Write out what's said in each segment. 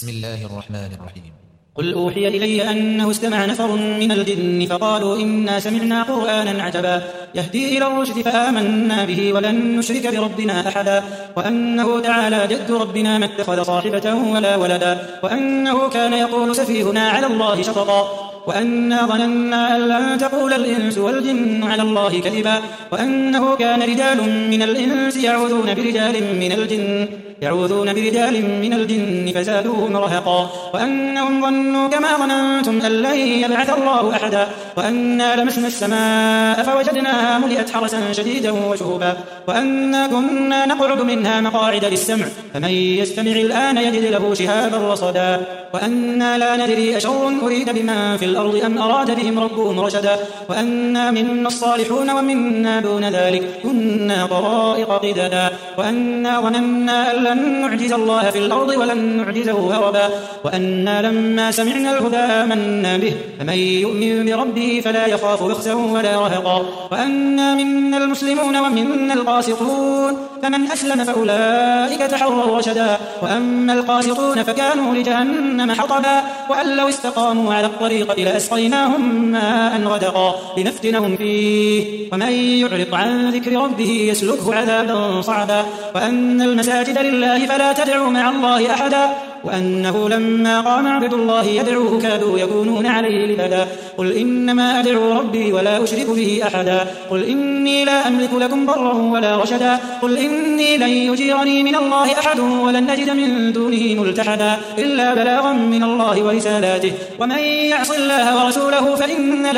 بسم الله الرحمن الرحيم. قل أوحي إلي أنه استمع نفر من الجن فقالوا إنا سمعنا قرآنا عجبا يهدي إلى الرشد فآمنا به ولن نشرك بربنا أحدا وأنه تعالى جد ربنا ما اتخذ صاحبة ولا ولدا وأنه كان يقول سفيهنا على الله شططا وأنا ظننا أن لن تقول الإنس والجن على الله كذبا وأنه كان رجال من الإنس يعوذون برجال من الجن فزادوهم رهقا وأنهم ظنوا كما ظننتم أن لن يبعث الله أحدا وأنا لمسنا السماء فوجدناها ملئت حرسا شديدا وشهبا وأنا كنا نقعد منها مقاعد للسمع فمن يستمع الآن يجد له شهابا رصدا وأنا لا ندري أشر أريد بمن في الأرض أم أراد بهم ربهم رشدا وأنا منا الصالحون ومنا دون ذلك كنا طرائق قددا وأنا ظننا أن لن نعجز الله في الأرض ولن نعجزه هربا وأنا لما سمعنا الهدى آمنا به فمن يؤمن بربه فلا يخاف بخسا ولا رهقا وأنا منا المسلمون ومنا القاسطون فمن أسلم فأولئك تحروا رشدا وأما القاسطون فكانوا لجهنم حطبا وأن لو استقاموا على الطريقة لأسقيناهم ماء غدقا لنفتنهم فيه ومن يعرض عن ذكر ربه يسلكه عذابا صعبا وأن المساجد لله فلا تدعوا مع الله أحدا وأنه لما قام عبد الله يدعوه كادوا يكونون عليه لبدا قل إنما أدعو ربي ولا أشرك به أحدا قل إني لا أملك لكم ضرا ولا رشدا قل إني لن يجيرني من الله أحد ولن نجد من دونه ملتحدا إلا بلاغا من الله ورسالاته ومن يعص الله ورسوله فإن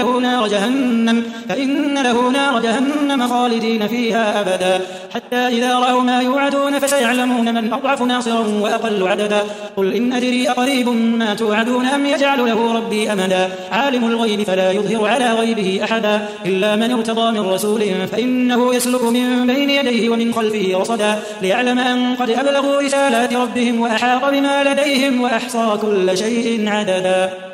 له نار جهنم خالدين فيها أبدا حتى إذا رأوا ما يوعدون فسيعلمون من أضعف ناصرا وأقل عددا قل إن أدري أقريب ما توعدون أم يجعل له ربي أمدا عالم الغيب فلا يظهر على غيبه أحدا إلا من ارتضى من رسول فإنه يسلك من بين يديه ومن خلفه رصدا ليعلم أن قد أبلغوا رسالات ربهم وأحاط بما لديهم وأحصى كل شيء عددا.